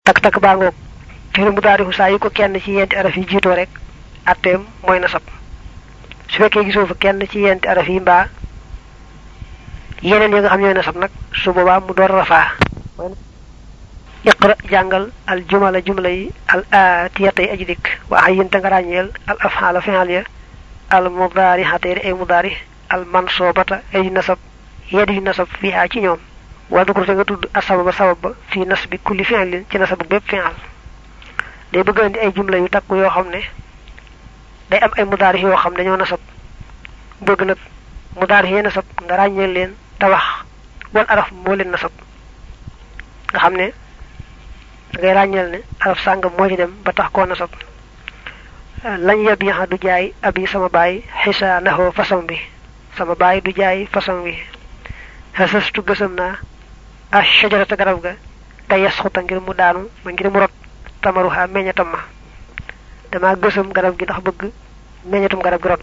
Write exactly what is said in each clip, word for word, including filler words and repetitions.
tak tak ba ngok fi'l mudari sa yi ko kenn ci yenti araf yi jito rek atem moy nasab su fekkee gisoo fa kenn ci yenti araf yi mbaa yeneen yi nga xam ñooy nasab nag su boobaa mu door rafaa iqra jàngal al jumala jumla yi al aatiyatay aji dikk wa ayyin ta nga ràññeel al af'ala fi'al ya al mudaari'atay ay mudaari al mansobata ay nasab yedi nasab fiha ci ñoom wa dukru te nga tudd asababa sababa fi nasbi kulli fi'lin ci nasab bépp fi'al day bëgg andi ay jumla yu takku yoo xam ne day am ay mudaari yoo xam ne ñoo nasab bëgg nag mudaari yi nasab nga ràññeel leen te wax wal araf moo leen nasab nga xam ne ngay ràññeel ne araf sàngam moo ci dem ba tax koo nasab lañ yabiha du jaay abi sama baay xisaanahu façon bi sama baay du jaay façon bi xasastu gësam naa a shajarata garab ga kay yasxuta ngir mu daanu ma ngir mu rot tamaruha meññatam ma dama gësam garab gi ndax bëgg meññatum garab gi rot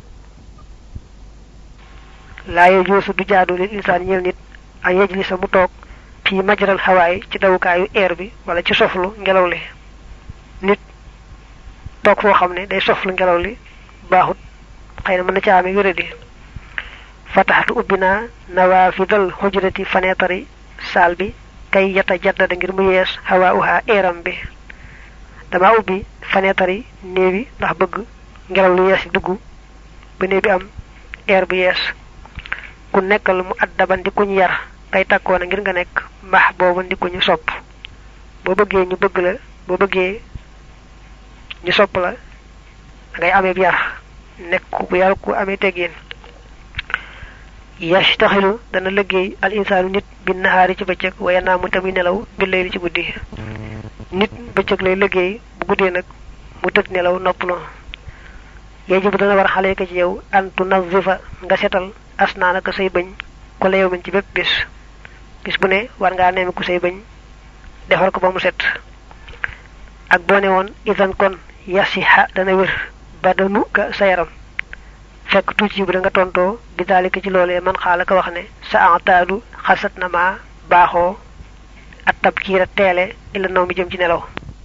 laaye joosu du jaadu lil insaan ñeel nit ay yejlisa mu toog fi majral hawaay ci dawukaayu air bi wala ci soflu ngelaw li nit toog foo xam ne day soflu ngelaw li baaxut xëy na mën na ca amee wéradi fataxtu ubbina nawafidal hujrati fenêtre saal bi kay yata jaddada ngir mu yees hawa uha airam bi dama ubbi fenêtre néewi ndax bëgg ngelaw lu yees dugg ba néew bi am air bu yees ku nekkal mu addaban di kuñ yar kay takkoona ngir nga nekk mbax boobu di kuñu sopp boo bëggee ñu bëgg la boo bëggee ñu sopp la ngay amee yar nekk ku yar ku amee teggin yashtaxilu dana liggéey al insaanu nit bi nahaari ci bëccëg waaye naa mu tamit nelaw bi layli ci guddi nit bëccëg lay liggéey bu guddee nag mu tëdd nelaw noppaloo yajibu dana war xale ka ci yow an tunazifa nga setal asnaanaka say bëñ ko la yow min ci bépp bis bis bu ne war ngaa neemi ku say bëñ defar ko ba mu set ak boo ne woon idan kon yasiha dana wér badanu ka sa yaram fekk tuuti bu da nga tontoo bi daalika ci loolee man xaala ka wax ne sa ataadu xasat na ma baaxoo at tabkiira teele ila naw mi jëm ci nelaw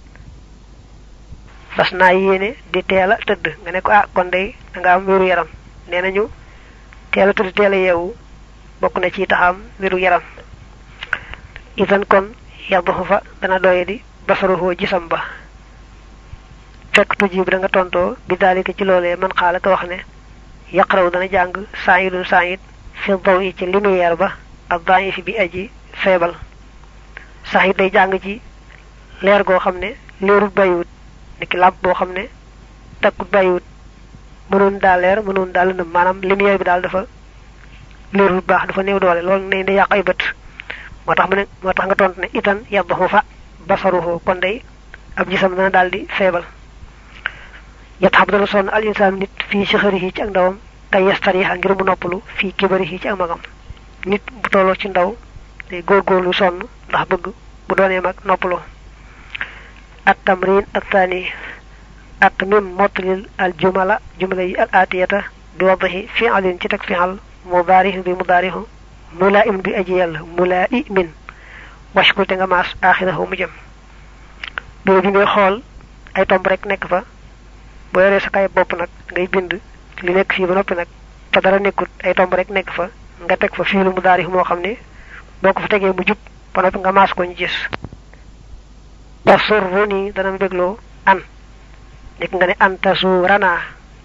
fas naa yéene di teel a tëdd nga ne ko ah kon day da nga am wéru yaram nee nañu teel a tëdd teel a yeewu bokk na ci taxam wéru yaram idan kon yadduxu fa dana doye di basaruhoo gisam ba fekk tuuti bu da nga tontoo bi daalika ci loolee man xaala ka wax ne yaqraw dana jàng saayidun saayid fi daw yi ci lumière ba ak daañi fi bi aji feebal saayid day jàng ci leer goo xam ne leerut bàyyiwut niki làmp boo xam ne takkut bàyyiwut mënoon daa leer mënoon daa lëndëm maanaam lumière bi daal dafa leerul baax dafa néew doole loolu ne da yàq ay bët moo tax mu ne moo tax nga tontu ne itan yaddaxu fa basaruhu kon day ab gisam dana daal di feebal yataxab dana sonn al insaan nit fii sixarihi ci ak ndawam kay yastariha ngir mu noppalu fii kibarihi ci ak magam nit bu tolloo ci ndaw day góorgóorlu sonn ndax bëgg bu doonee mag noppaloo at tamrin at thani at mim mottalil al jumala jumla yi al atiyata bi wadahi fi'alin ci teg fi'al mudaarihu bi mudaarihu mulaa'im bi aji yàlla mulaa'imin washkul te nga maas aaxirahu mu jëm boobu bi ngay xool ay tomb rek nekk fa boo yoree sa kay bopp nag ngay bind li nekk fii ba noppi nag te dara nekkut ay tomb rek nekk fa nga teg fa fiilu mudaarihu moo xam ne boo ko fa tegee mu jub ba noppi nga maas ko ñu gis tasurruni dana mu bégloo an nekk nga ne an tasurana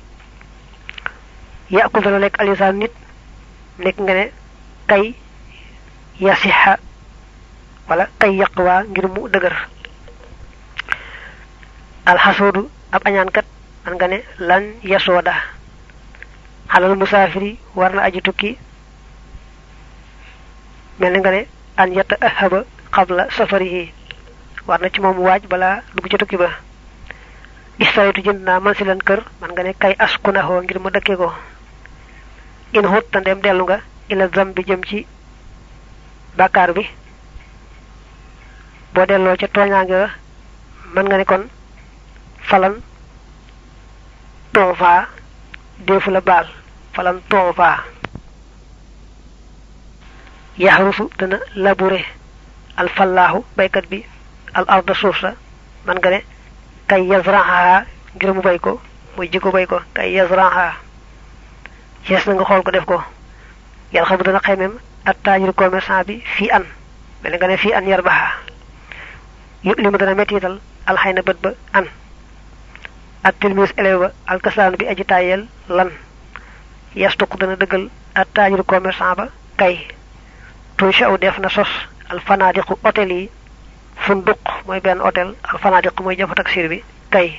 yàqul dana lekk alisaan nit nekk nga ne kay yasiha wala kay yaqwa ngir mu dëgër alxasoodu ab añaankat man nga ne lan yasooda xalal musaafiri war na aji tukki mel ni nga ne an yata ahaba qabla safarihi war na ci moom waaj balaa dugg ci tukki ba istaritu jënd naa man si lan kër man nga ne kay askunahoo ngir ma dëkke ko in xut ta ndem dellu nga ila zambi jëm ci bàkkaar bi boo delloo ca tooñaange ga man nga ne kon falan tonfa defu la baal falan tonfa yaxrusu dana labure alfallaahu baykat bi al arda suusa man nga ne kay yazraha ngir mu bay ko muy jiko bay ko kay yazraha yes na nga xol ko def ko yalla xam dana xaymem at-tajir commerçant bi fi an mel nga ne fi an yarbaha yu limu dana metital al hayna bet ba an at-tilmis elewa al kaslan bi aji tayel lan yastuq dana deugal at-tajir commerçant ba kay to shaw def na sos al fanadiqu hotel yi funduq moy ben hotel al fanadiq moy jafa taksir bi kay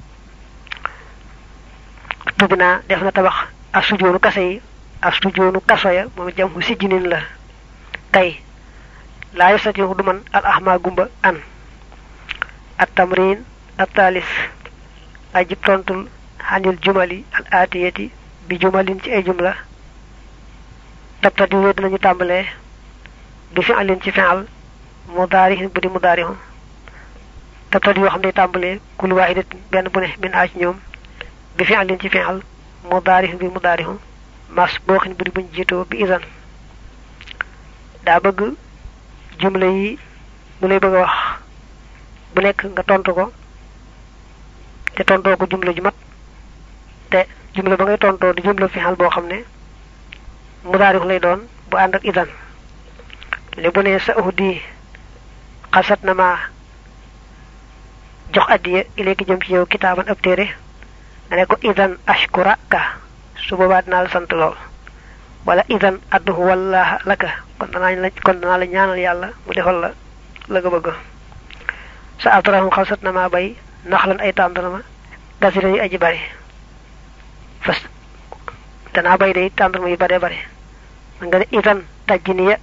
tubina def na tabax asujunu kasay asujunu kasaya mom jam hu sijinin la kay la yasati du man al ahma gumba an at tamrin at talis ajib tontul hanil jumali al atiyati bi jumalin ci ay jumla tabtadi wed nañu tambalé bi fi'lin ci fi'al mudari budi mudari tabtadi yo xamne tambalé kul wahidat ben bu ne min aj ñoom bi fi'lin ci fi'al mudari bi mudari mas bo xine budi buñ jito bi izan da bëgg jumla yi mu lay bëgg wax bu nek nga tontu ko te tonto ko jumla ju mat te jumla ba ngay tonto di jumla fi'al bo xamne mudari lay doon bu and ak izan le bu ne saudi qasatna ma jox adiya ileki jëm ci yow kitaban ab téré ne ko izan ashkuraka su boba dina la sant lool wala izan adhu wallahi laka kon dana la kon dana la ñaanal yalla mu defal la la nga bëgg sa atrahu qasatna ma bay nakhlan ay tandarama gasira yi aji bari fas dana bay day tandarama yi bare bare nga ne izan tajniya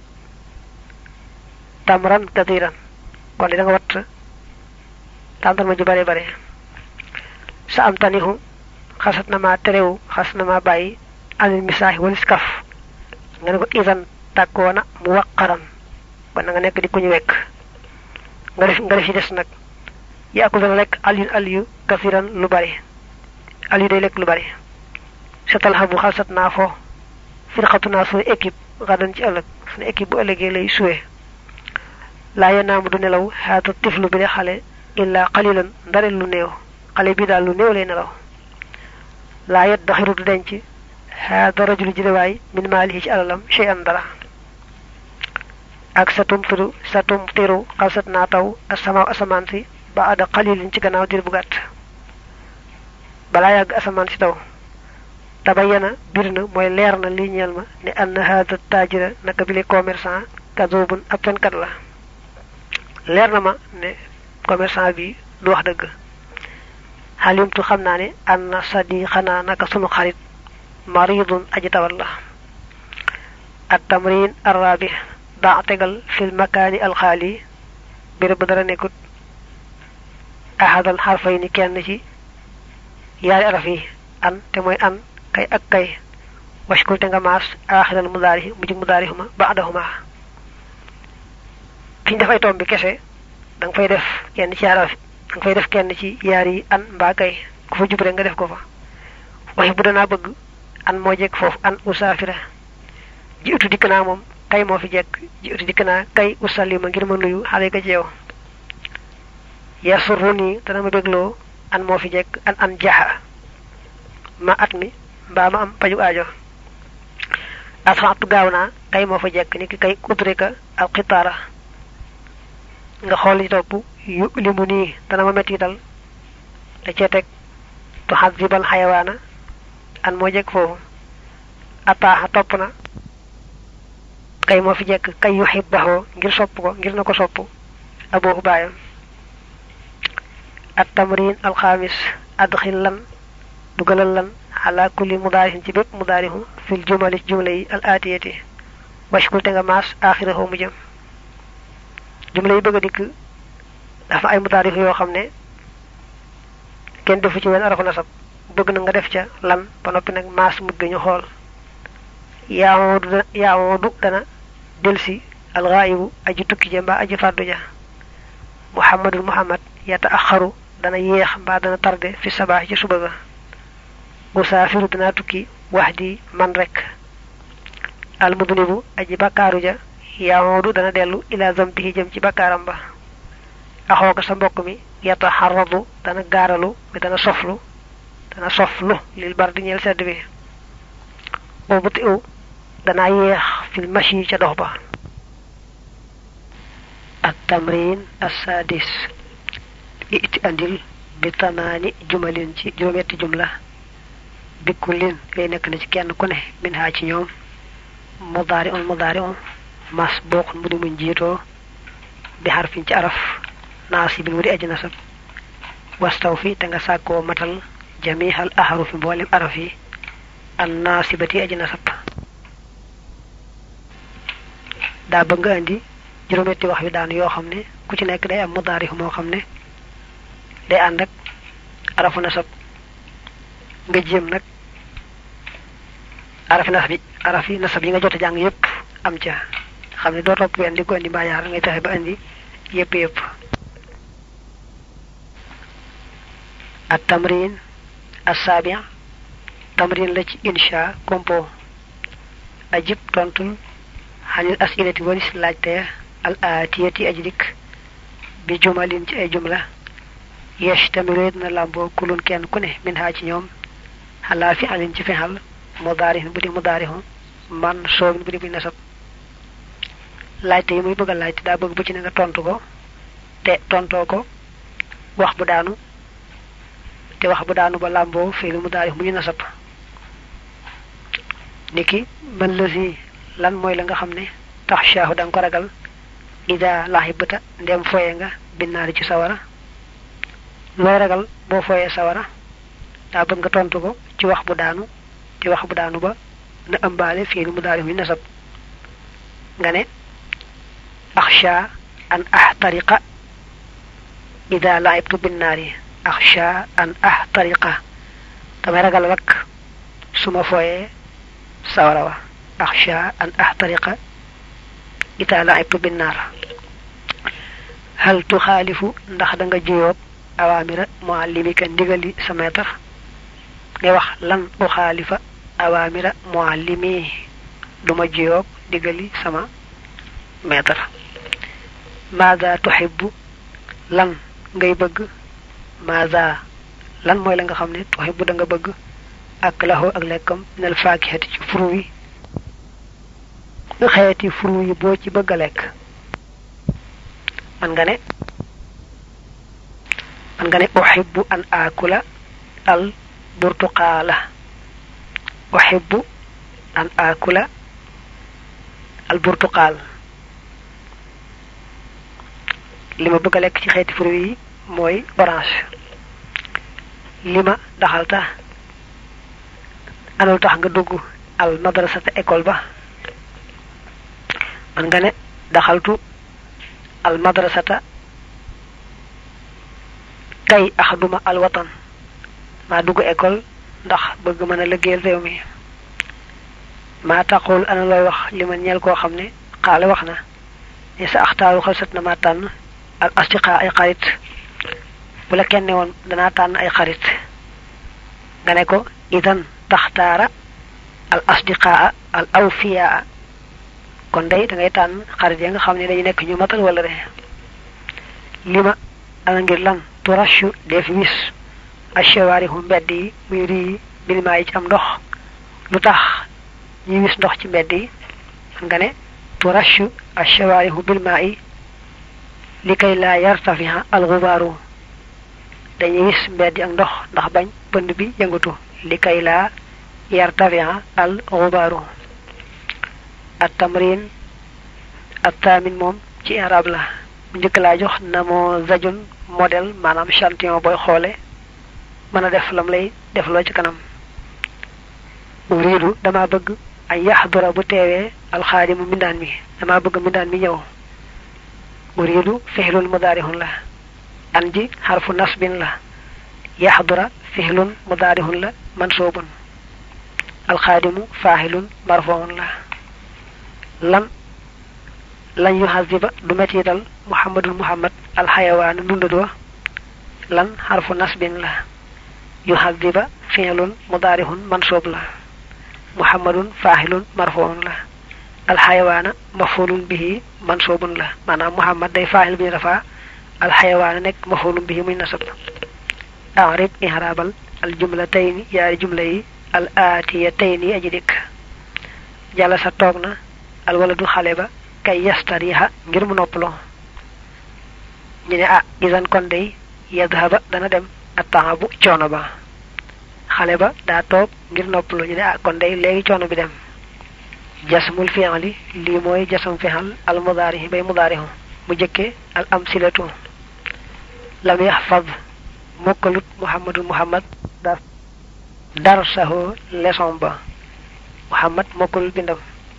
tamran kathiran kon da nga wat tandarama ju bare bare sa am tanihu khasatna ma terew khasna ma bayyi al misah wal iskaf nga ko izan takona muwaqqaran kon nga nek di kuñu wek nga def nga def ci dess nak ya ko dana lek alin aliyu kathiran lu bari aliyu day lek lu bari satal habu khasatna fo firqatuna su équipe gadan ci ëlëk su équipe bu ëlëgé lay suwé la yanam du nelaw hatu tiflu bi xalé illa qalilan ndare lu neew xalé bi dal lu neew lay nelaw la yadkhiru du denc hada rajul jiraway min malihi ci alalam shay'an dara ak satum firu satum tiru qasatna taw asama asaman si ba'da qalilin ci gannaaw dir bu gatt bala yag asaman si taw tabayyana birna moy leer na li ñeel ma ne an hada tajira naka bi le commerçant kadobun apen kat la leer na ma ne commerçant bi du wax deug halimtu xamna ne anna sadiqana naka sunu xarit maridun aji tawal la at tamrin arabi da tegal fil makani al khali bir bu dara nekut ahad al harfayn kenn ci yaari araf yi an te moy an kay ak kay washkul te nga mas akhir al mudari mujj mudarihuma ba'dahuma fiñ dafay tombi kesse dang fay def kenn ci araf dang fay def kenn ci yaari an mba kay ku fa jubre nga def ko fa way bu dana bëgg an mo jek fofu an usafira ji utu dikna mom kay mo fi jek ji utu dikna kay usallima ngir ma nuyu xalé ga jeew yasuruni dana ma beglo an mo fi jek an an jaha ma atmi ba ma am paju aajo asxatu gaawna kay mo fa jek ni kay udrika al qitara nga xol ci top yu limuni dana ma metti dal da ci tek tu hazibal hayawana an mo jek fofu ata top na kay mo fi jek kay yuhibbahu ngir sopp ko ngir nako sopp abu bayam at tamrin al khamis adkhil lan dugalal lan ala kulli mudarihin ci bepp mudarihu fil jumali jumlay al atiyati washkul te nga mas akhirahu mu jëm jumla yi bëgg dik dafa ay mudarif yo xamne ken defu ci wenn arafu nasab bëgg na nga def ca lan ba nopi nak mas mu ñu xol yaawdu yaawdu dana delsi al ghaibu aji tukki je mba aji faddu ja muhammadul muhammad yata'akharu dana yeex mba dana tardé fi sabah ci suba ga musafiru dana tukki wahdi man rek al mudnibu aji bakaru ja yaawdu dana delu ila zambihi jëm ci bakaram ba axooka sa mbokk mi yata xarradu dana gaaralu mi dana soflu dana soflu lil bar di ñeel sedd bi boobu ti u dana yeex fil mashi ca dox ba at tamrin as-sadis iti andil bi tamaani jumalin ci juróometti jumla bikullin lay nekk na ci kenn ku ne min ha ci ñoom mudari'un mudari'un masbuq mu di muñ jiitoo bi harfin ci araf nasibin wudi aji nasab wastawfi te nga sàkkoo matal jamihal ahrufi mboolem araf yi an nasibati aji nasab daa bëgg nga andi juróometti wax yu daan yoo xam ne ku ci nekk day am mudari moo xam ne day ànd ak arafu nasab nga jéem nag arafi nasab yi arafi nasab yi nga jot a jàng yépp am ca xam ne doo topp benn di ko andi mbaa yaar ngay taxe ba andi yépp yépp at tamrin as-sabi' tamrin la ci insha compo ajib tontul xanil asilati walis laajte al atiyati ajidik bi jumalin ci ay jumla yashtamilu na lambo kulun kenn ku ne min ha ci ñoom xalaa fi alin ci fexal mudaarihin bu di mudaarihun man soobin bu di buy nasab laajte yi muy bëgg a laajte daa bëgg bu ci ne nga tontu ko te tontoo ko wax bu daanu te wax bu daanu ba lamboo fii lu mudaarih mu ñu nasab niki man lasi lan mooy la nga xam ne tax shaahu da nga ko ragal ida lahibata ndem foye nga binnaari ci sawara looy ragal boo foyee sawara daa bëgg nga tontu ko ci wax bu daanu ci wax bu daanu ba na ëmbaale fii lu mudaarih mu nasab nga ne axsha an ahtariqa ida laibtu binnaari axsha an ahtariqa damay ragal lakk suma foyee sawara wa axsha an ahtariqa ida laibtu binnaar hal tuxaalifu ndax da nga jiyoob awaamira muallimika ndigali sa maître ngay wax lan uxaalifa awaamira muallimi duma jiyoob ndigali sama maître maada tuhibbu lan ngay bëgg maada lan mooy la nga xam ne tuhibbu da nga bëgg ak lahu ak lekkam nel faakihati ci furu yi xeeti furu yi boo ci bëgg a lekk man nga ne man nga ne uhibbu an akula al burtuqaala uhibbu an akula al burtuqaal li ma bëgg a lekk ci xeeti furu yi mooy orange li ma daxalta anul tax nga dugg al madrasata école ba man nga ne daxaltu al madrasata kay axduma al watan maa dugg école ndax bëgg mën a liggéeyal réew mi maa taqul ana looy wax li ma ñeel koo xam ne xaale wax na ne sa axtaaru xalsat na ma tànn al asdiqa ay xarit bu la kenn woon danaa tànn ay xarit nga ne ko idan taxtaara al asdiqaa al awfiyaa kon day da ngay tànn xarit ya nga xam ne dañu nekk ñu matal wala re li ma ana ngir lan turashu def wis ashawaarihu mbedd yi muy rii bilmaa yi ci am ndox lu tax ñuy wis ndox ci mbedd yi nga ne turashu ashawaarihu bilmaa yi li kay laa yartafiha al xubaaru dañuy wis mbedd yi ak ndox ndax bañ pënd bi yëngatu li kay laa yartafiha al xubaaru at tamrin at taamin moom ci arab la bu njëkk laa jox namoo zajun modèle maanaam échantillon booy xoole mën a def lam lay def loo ci kanam uriidu dama bëgg ay yaxdura bu teewee alxaadimu mbindaan mi dama bëgg mbindaan mi ñëw uriidu fihlun mudaarihun la an ji xarfu nasbin la yaxdura fihlun mudaarihun la mansuubun alxaadimu faahilun marfuun la lan lan yuhaziba du metital muhammadul muhammad alxayawaanu ndundadoo lan xarfu nasbin la yuhaziba fi'lun mudaarihun mansoob la muhammadun faahilun marfuun la alxayawaana mafulun bihi mansoobun la maanaam muhammad day faahil bi ñu rafaa al hayawan nek mafulum bihi muy nasab a'rib ihrabal al jumlatayn yaari jumla yi al atiyatayn aji dik jala sa togna al waladu xale ba kay yastariha ngir mu noppalo ñu ne ah isan kon day yadhaba dana dem atahabu coono ba xale ba daa toog ngir noppalo ñu ne ah kon day léegi coono bi dem jasmul fi'li li mooy jasam fi'al al mudari bay mudarihu mu jëkke al amsilatu lam yahfaz mokkalut muhammadun muhammad dar darsahu leçon ba muhammad mokkalul bindam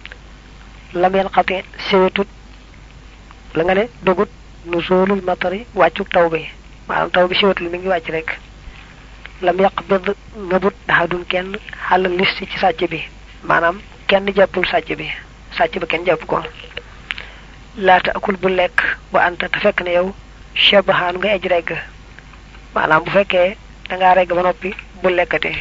lam yanqati sewetut la nga ne dogut nuzulul matari wàccuk taw bi maanaam taw bi sewetul mi ngi wàcc rek lam yaqbid ngabut ahadun kenn xal list ci sàcc bi maanaam kenn jàppul sàcc bi sàcc ba kenn jàpp ko la taakul bu lekk wa anta ta fekk ne yow shabahan nga ej reg maanaam bu fekkee da nga reg ba noppi bu lekkate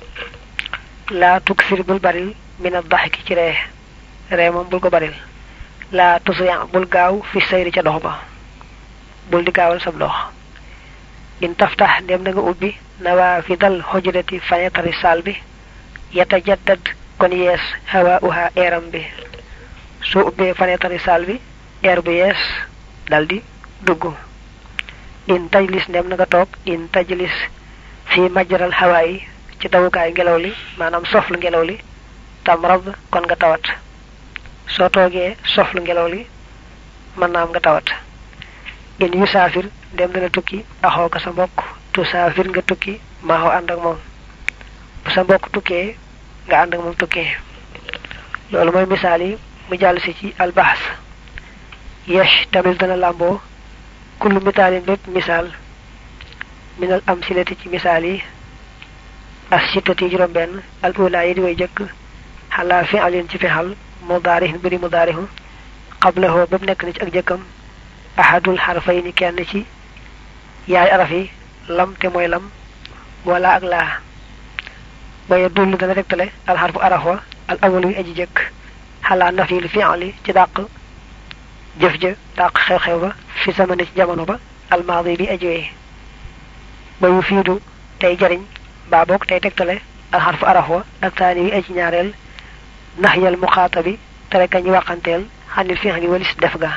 la tuksir bul baril min ad-dhahki ci ree ree moom bul ko baril la tusiya bul gaaw fi sayri ca dox ba bul di gaawal sab dox in taftah dem na nga ubbi nawafidal hujrati fayatari sal bi yatajaddad kon yes hawa'uha eram bi so ubbe fayatari sal bi air bu yes daldi dugg in tajlis dem na nga tok in tajlis fi majral hawa'i ci dawukaay ngelaw li manam soflu ngelaw li tamrad kon nga tawat so toge soflu ngelaw li man naam nga tawat in yusafir dem dana tukki axoo ka sa mbokk tusafir nga tukki maaxoo ànd ak moom bu sa mbokk tukkee nga ànd ak moom tukkee loolu mooy misaal yi mu jàll si ci albahs yesh tamit dana làmboo kullu mitaalin bépp misaal minal amsilati ci misaal yi as sittati juróom benn al ula yi di way jëkk xalaa fi alin ci fexal mudaarihin buri mudaarihu qablahu bépp nekk ni ci ak jëkkam ahadul harfayni kenn ci yaay araf yi lam te mooy lam wala ak laa waye dullu dana rektale al harfu araf wa al awwalu yi aji jëkk xalaa nafil fi'li ci dàq jëf ja dàq xew-xew ba fi zamani ci jamono ba al maadi bi aji wee ba yu fiidu tey jariñ baa boog tey tegtale al harfu araf wa ak taani yi aji ñaareel nahyal muxaatabi tere kañu waxanteel xanil fi'li walis def ga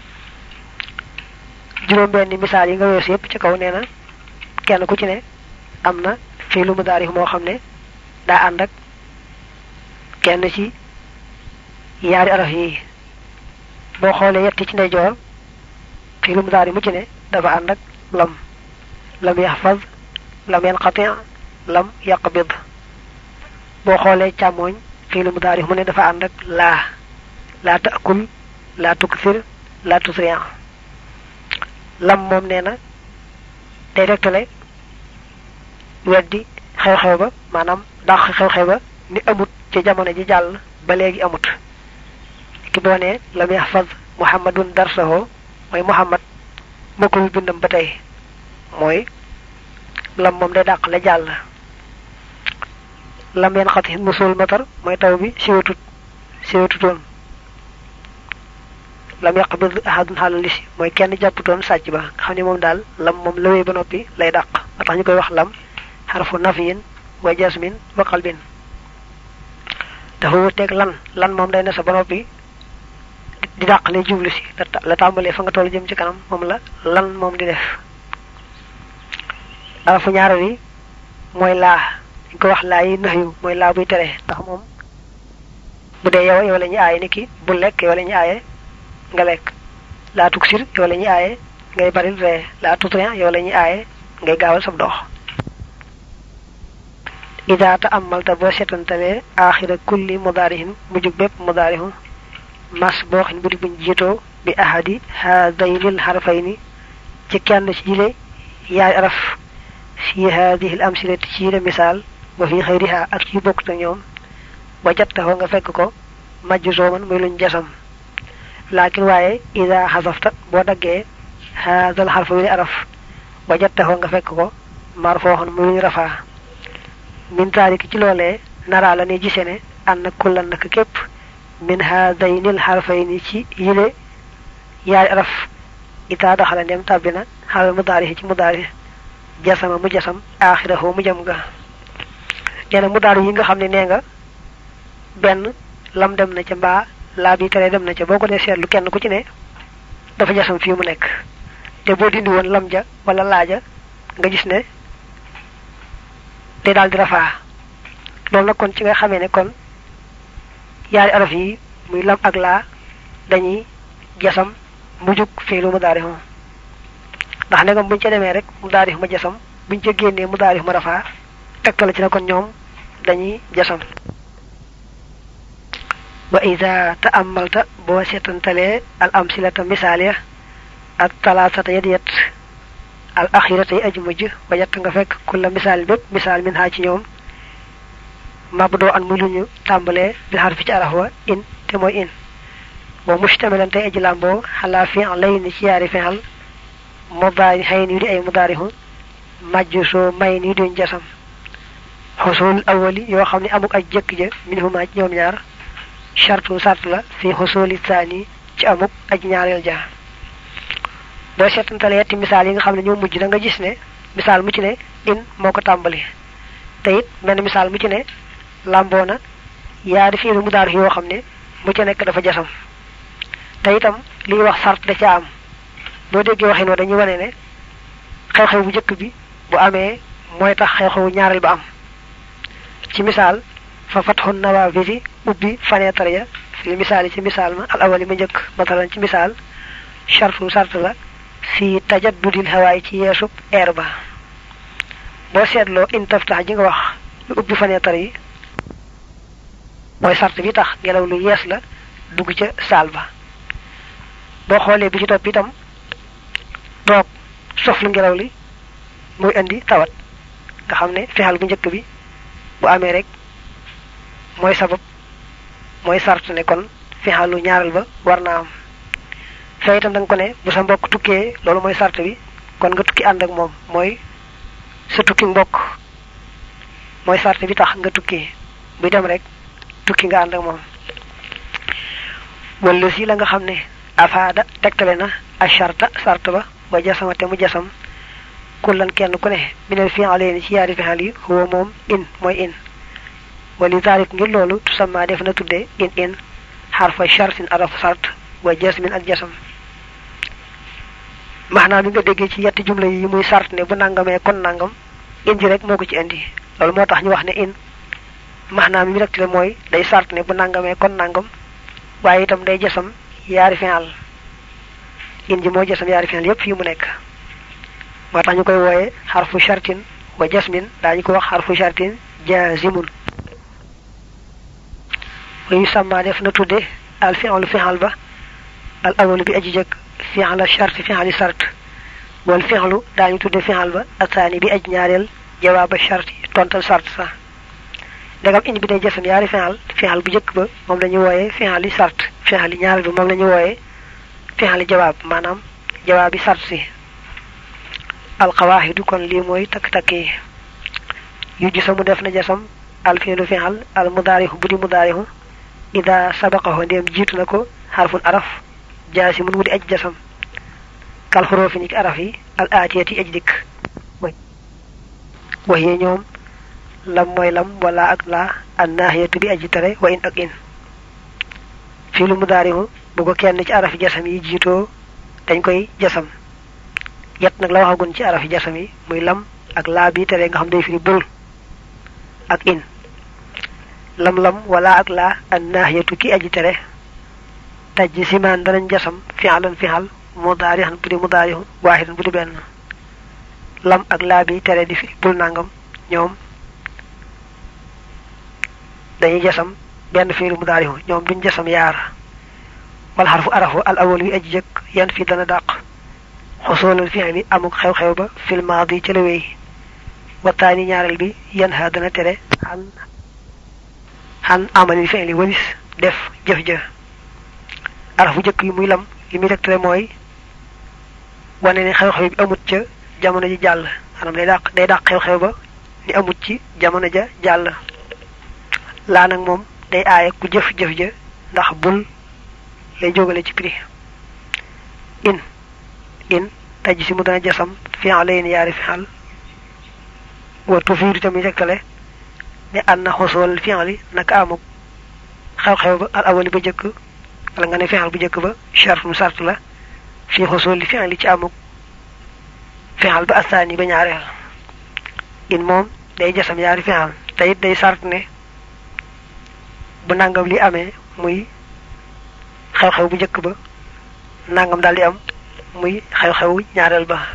juróom benn misaal yi nga weesu yépp ci kaw nee na kenn ku ci ne am na fii lu mu daarif moo xam ne daa ànd ak kenn ci yaari araf yi boo xoolee yetti ci ndeyjoor fii lu mu daarif mu ci ne dafa ànd ak lam lam yaxfaz lam yanqati lam yaqbid boo xoolee càmmooñ fii lu mu daarif mu ne dafa ànd ak laa laa taakul laa tuksir laa tusriya lam moom nee na day rektale weddi xew-xew ba maanaam dàq xew-xew ba ni amut ci jamono ji jàll ba léegi amut ki boo ne lam yaxfaz muhammadun darsaho mooy muhammad mokkul bindam ba tey mooy lam moom day dàq la jàll lam yan xati musul matar mooy taw bi siwatut siwatutoon lam yaqbid ahadun halal lisi mooy kenn jàpputoon sàcc ba nga xam ne moom daal lam moom lawee ba noppi lay dàq ba tax ñu koy wax lam xarfu nafiyin wa jasmin wa qalbin dafa wuteeg lan lan moom day ne sa ba noppi di dàq lay jublu si la tàmbalee fa nga toll jëm ci kanam moom la lan moom di def arafu ñaareel yi mooy laa ñu ko wax laa yi nax yu mooy laa buy tere ndax moom bu dee yow yow la ñu aaye ni ki bu lekk yow la ñu aaye nga lekk laa tuksir yow la ñuy aaye ngay baril ree laa tutrin yow la ñuy aaye ngay gaawal sab dox ida ta amalta boo setantalee aaxira kulli mudaarihin mujug bépp mudaarihu mas boo xin budi buñ jiitoo bi ahadi haadaynil harfayni ci kenn ci jile yaay araf fi haadihi al amsilati ci la misaal wa fi xayriha ak ci bokk ta ñoom ba jattaxoo nga fekk ko majju sooman muy luñ jasam lakin waaye ida xasafta boo daggee haadal xarfa wi araf ba jattaxoo nga fekk ko marfooxan muy luñ rafaa min taaliki ci loolee naraa la ne gise ne ànd kullan nak képp min haadaynil xarfayni ci yile yaari araf ita daxala dem tabina xal mudari ci mudari jasama mu jasam akhirahu mu jam ga neena mudari yi nga xamne ne nga ben lam dem na ca ba la bi tere dem na ca boko de setlu kenn ku ci ne dafa jasam fi mu nek te bo dindi won lam ja wala laaja nga gis ne te dal di rafa lol nak kon ci nga xamé ne kon yaari araf yi muy lam ak la dañuy jasam mujuk fi'lu mudari ndax ne gam buñ ci démé rek mudari ma jasam buñ ci génné mudari ma rafa tekkal ci na kon ñoom dañuy jasam wa idha ta'ammalta bo setantale al amsilata misaliya at talasata yadiyat al akhirati ajmuj wajat nga fek kullu misal bepp misal min ha ci ñoom mabdo an muy luñu tambalé bi harfi ci arafwa in te moy in bo mustamilan tay aji lambo hala fi'layn ci yari fi'al mudari hayn yu di ay mudarihu majjuso may ni duñ jasam husul awwali yo xamni amuk aj jekk je minhuma ci ñoom ñaar shartu sart la fi husuli thani ci amuk aj ñaarel ja bo setantale yetti misal yi nga xamni ñoo mujj da nga gis ne misal mu ci ne in moko tambali tayit ben misal mu ci ne lambona yaari fi mudar yo xamne mu ci nek dafa jasam tayitam li wax sart da ci am bo déggé waxino dañuy wone ne xew xew bu jëk bi bu amé moy tax xew xew ñaaral ba am ci misal fa fathun nawafizi ubbi fenêtre ya fi misal ci misal ma al awali ma jëk batalan ci misal shartu sart la fi tajaddudil hawaay ci yeesub air ba bo seetloo in taftah ji nga wax lu ubbi fenêtre yi moy sart bi tax ngelaw lu yees la dugg ca saal ba bo xoolee bi ci topp itam toog soflu ngelaw li muy andi tawat nga xam ne fexal bu njëkk bi bu amee rek mooy sabab mooy sart ne kon fexalu ñaaral ba war naa am fay itam danga ko ne bu sa mbokk tukkee loolu mooy sart bi kon nga tukki ànd ak moom mooy sa tukki mbokk mooy sart bi tax nga tukki bu dem rek tukki nga ànd ak moom wala si la nga xam ne afada tektale na asharta sart ba wa jasama te mu jasam kullan kenn ku ne minal fi'alayn ci yaari fi'al yi huwa moom in mooy in wali zalik ngir loolu tusamma def na tudde in in harfa shartin araf sart wa jasmin ak jasam maana bi nga déggee ci yetti jumla yi muy sart ne bu nangamee kon nangam in ji rek moo ko ci indi loolu moo tax ñu wax ne in maana mi rek le mooy day sart ne bu nangamee kon nangam waaye itam day jasam yaari fi'al in ji moo jasam yaari fi'al yépp fi mu nekk moo tax ñu koy wooye harfu shartin wa jasmin daañu ko wax harfu shartin jazimun wa yusamma def na tudde al fi'lu fi'al ba al awwal bi aji jëkk fi'al shart fi'al sart wal fi'lu daañu tudde fi'al ba athani bi aj ñaareel jawaab shart tontal sart sa dagam in bi day jasam yaari fi'al fi'al bu jëkk ba moom lañu wooye fi'al sart fi'al ñaareel bi moom lañu wooye fi'al jawaab maanaam jawaabi sart si al qawaahid kon li moy tak takki yu gisamu def na jasam al fi'lu fi'al al mudari'u budi mudari'u ida sabaqahu dem jitu nako harfun araf jasimun wudi aj jasam kal hurufi ni araf yi al atiyati ajdik moy waye ñoom lam moy lam wala ak la an nahiyatu bi ajtare wa in ak in fi'lu mudari'u bu ko kenn ci araf jasam yi jito dañ koy jasam yet nak la waxagun ci araf jasam yi muy lam ak la bi tere nga xam day firi bul ak in lam lam wala ak la an nahiyatu ki aji tere tajsiman danañ jasam fi'lan fi'al mudari'an budi mudari'un wahidan budi ben lam ak la bi tere di fi bul nangam ñoom dañuy jasam ben fi'lu mudari'un ñoom duñ jasam yaar wal harfu arafu al awwal wi aji jek yan fi dana daq حصول الفعل امك خيو خيو با في الماضي ci lewey watani ñaaral bi yan ha dana tere han han amali fi'li walis def jëf jëf arafu jëk yi muy lam limi rek tere moy wane ni xew xew bi amut ci jamono ji jall anam day dak day dak xew xew ba ni amut ci jamono ja jall la nak mom day aaye ku jëf jëf ja ndax bul lay jogale ci prix in in tajsi mu dana jasam fi'alayn yaari fi'al wa tufiidu tamit jektale ne anna husul fi'li naka amuk xew xew ba al awali ba jëkk wala nga ne fi'al bu jëkk ba shartu sart la fi husul fi'li ci amuk fi'al ba asani ba ñaareel in moom day jasam yaari fi'al te it day sart ne bu nangam li amee muy xew xew bu jëkk ba nangam daal di am muy xew xew ñaareel ba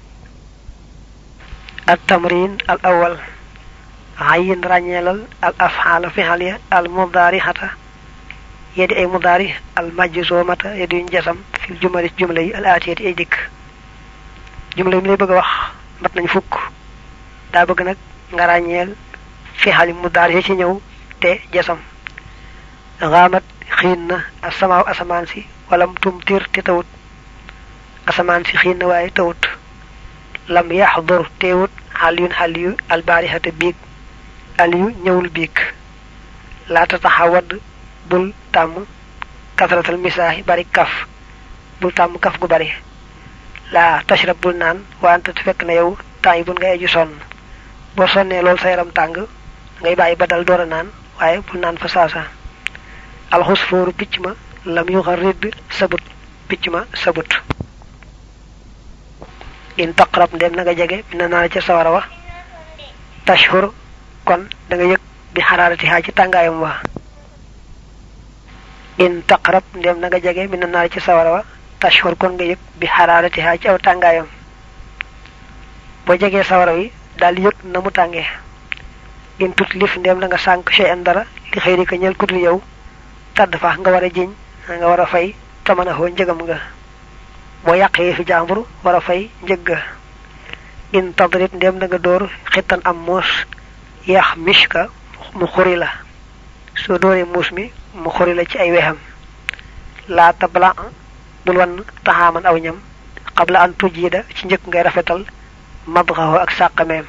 at tamrin al awal ayin ràññeelal al af'al fi'aliya al mudarihata yedi ay mudari al majzumata yedi yuñ jasam fil jumali jumla yi al atiyati ay dikk jumla yi lay bëgg a wax mat nañ fukk daa bëgg nag nga ràññeel fi'al mudari ci ñëw te jasam gaamat xiin na asamaaw asamaan si walam tumtir te tawut asamaan si xiin na waaye tawut lam yaxdur teewut xaliyun xaliyu albaarixata biig aliyu ñëwul biig laata taxawad bul tàmm kasratal misaahi bari kaf bul tàmm kaf gu bari laa tashrab bul naan wante tu fekk na yow temps yi bul ngay aju sonn boo sonnee loolu sa yaram tàng ngay bàyyi ba dal door a naan waaye bul naan fa saasa alxusfooru picc ma lam yu xarid sabut picc ma sabut in taqrab ndem na nga jege mina naa ca sawara wa tashhur kon da nga yëg bi xaraarati haa ci tàngaayam wa in taqrab ndem na nga jege mina naa ca sawara wa tashhur kon nga yëg bi xaraarati haa ci aw tàngaayam boo jegee sawara wi daal yëg na mu tàngee in tut lif ndem na nga sànk shay an dara li xëy di ko ñel kudul yow tàdd fa nga war a jiñ nga war a fay tamanahoo njëgam nga boo yàqee fi jàmbur war a fay njëg ga in tadrit ndem na nga dóor xittan am muus yax mishka mu xuri la soo dóoree muus mi mu xuri la ci ay wexam laa tabla bul wan taxaaman aw ñam qabla an tujjida ci njëkk ngay rafetal madxahu ak sàqameem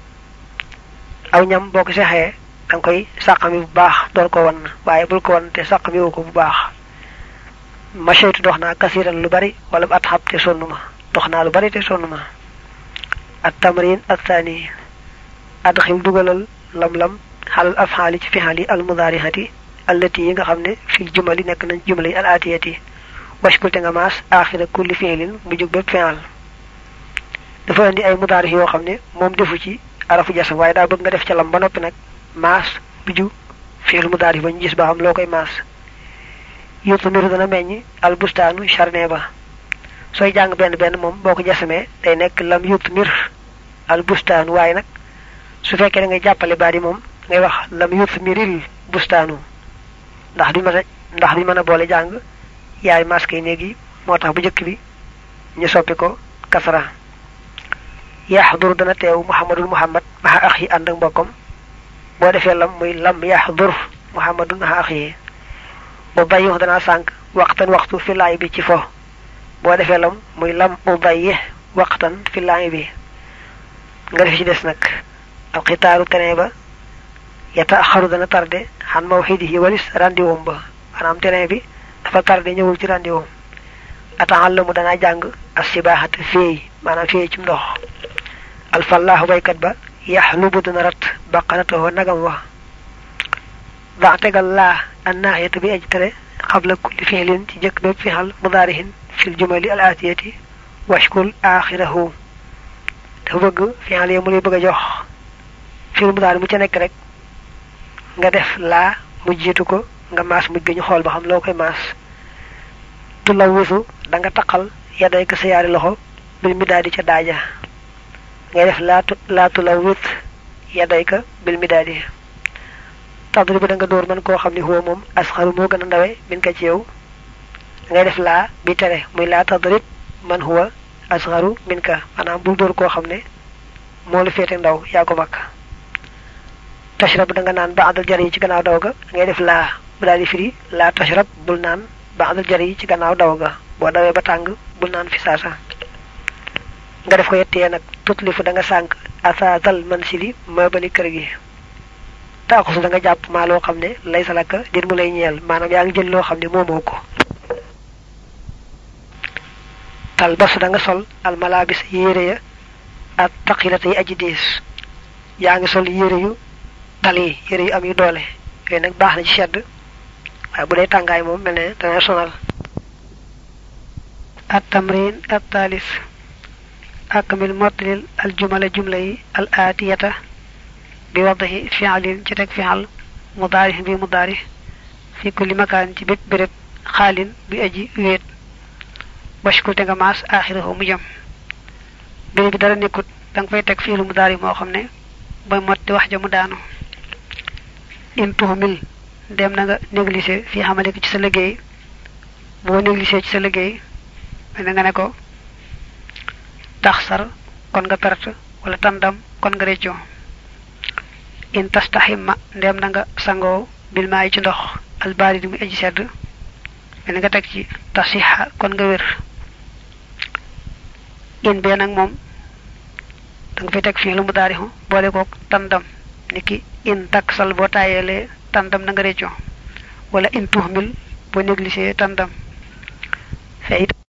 aw ñam boo ko sexee danga koy sàqami bu baax door ko wan waaye bul ko wan te sàqami wu ko bu baax macheytu dox naa kasiran lu bari wala bu at xab te sonn ma dox naa lu bari te sonn ma at tamrin at thani adxil dugalal lam-lam xalal afxaali ci fixaal yi al mudaarihati allati yi nga xam ne fil jumali nekk nañ jumla yi al atiyati washkul te nga maas axira kulli fiilin mu jóg bépp fixaal dafa indi ay mudaarih yoo xam ne moom defu ci arafu jasam waaye daa bëgg nga def ca lam ba noppi nag maas biju fiil mudaarih ba ñu gis ba xam loo koy maas yurtu niru dana meññ al bustaanu charne ba sooy jàng benn benn moom boo ko jasamee day nekk lam yurtu mir al bustaanu waaye nag su fekkee da ngay jàppale baat yi moom ngay wax lam yurtu miril bustaanu ndax duñ mën a ndax duñ mën a boole jàng yaay masque yi néegi moo tax bu njëkk bi ñu soppi ko kasra yaxdur dana teew muhammadul muhammad maxa ax yi ànd ak mbokkam boo defee lam muy lam yaxdur muhammadul maxa ax yi udayyih dana sànq waxtan waxtu fi laay bi ci fo boo defee lam muy lam udayyih waxtan fi laay bi nga def ci des nag alxitaaru terrain ba yata xaru dana tardé xan mawxidihi walis rendez-vous ba maanaam terrain bi dafa tardé ñëwul ci rendez-vous ataxallamu dana jàng as-sibaaxata féey maanaam féey ci ndox alfallaahu baykat ba yaxlubu dana rat baqaratoo nagam wa ba tegal laa an naaxiyata bi aj tere xabla kulli fiilin ci jëkk bépp fixal mudaarihin fil jumali al aatiyati washkul aaxirahu dafa bëgg fixal yi mu lay bëgg a jox fiil mudaari mu ca nekk rek nga def laa mu jiitu ko nga maas mujj ñu xool ba xam loo koy maas tu la wusu da nga taqal yaday ko sa yaari loxo bil mi daadi ca daaja ngay def laatu laatu la wut yaday ka bil mi daadi tadri bi da nga dóor man koo xam ne huwa moom asxaru moo gën a ndawe min ka ci yow ngay def laa bi tere muy laa tadrib man huwa asxaru min ka maanaam bul dóor koo xam ne moo la féete ndaw yaa ko mag tashrab da nga naan ba'dal jar yi ci gannaaw daw ga ngay def laa bu daal di firi laa tashrab bul naan ba'dal jar yi ci gannaaw daw ga boo dawee ba tàng bul naan fi saasa nga def ko yettee nag tutlifu da nga sànq asaasal mansili meuble kër gi taaxusu da nga jàpp maa loo xam ne lay salaka dir mu lay ñeel maanaam yaa ngi jël loo xam ne moomoo ko talbas da nga sol al malabis yére ya at taqilata yi aji diis yaa ngi sol yére yu dali yére yu am yu doole yooyu nag baax na ci sedd waaye bu dee tàngaay moom mel ne dana sonal at tamrin at taalis akmil mottalil al jumala jumla yi al aatiyata bi wadahi fi'lin ci teg fi'al mudaari bi mudaari fi kulli makaan ci bépp béréb xaalin bi aji wéet bashkul te nga maas aaxirahu mu jëm béréb bi dara nekkut danga fay teg fiilu mudaari moo xam ne ba motti wax ja mu daanu in tuhmil dem na nga négligé fi xamalik ci sa liggéey boo négligé ci sa liggéey mel nga ne ko taxsar kon nga perte wala tandam kon nga réccoo in tastahimma ndem na nga sangoo bil maay ci ndox albaari di muy aji sedd mel nga teg ci tasiha kon nga wér in bee nag moom danga fay teg fii lu mu daarixu boole koog tandam niki in taksal boo taayeelee tandam na nga réccoo wala in tuhmil boo négligé tandam fe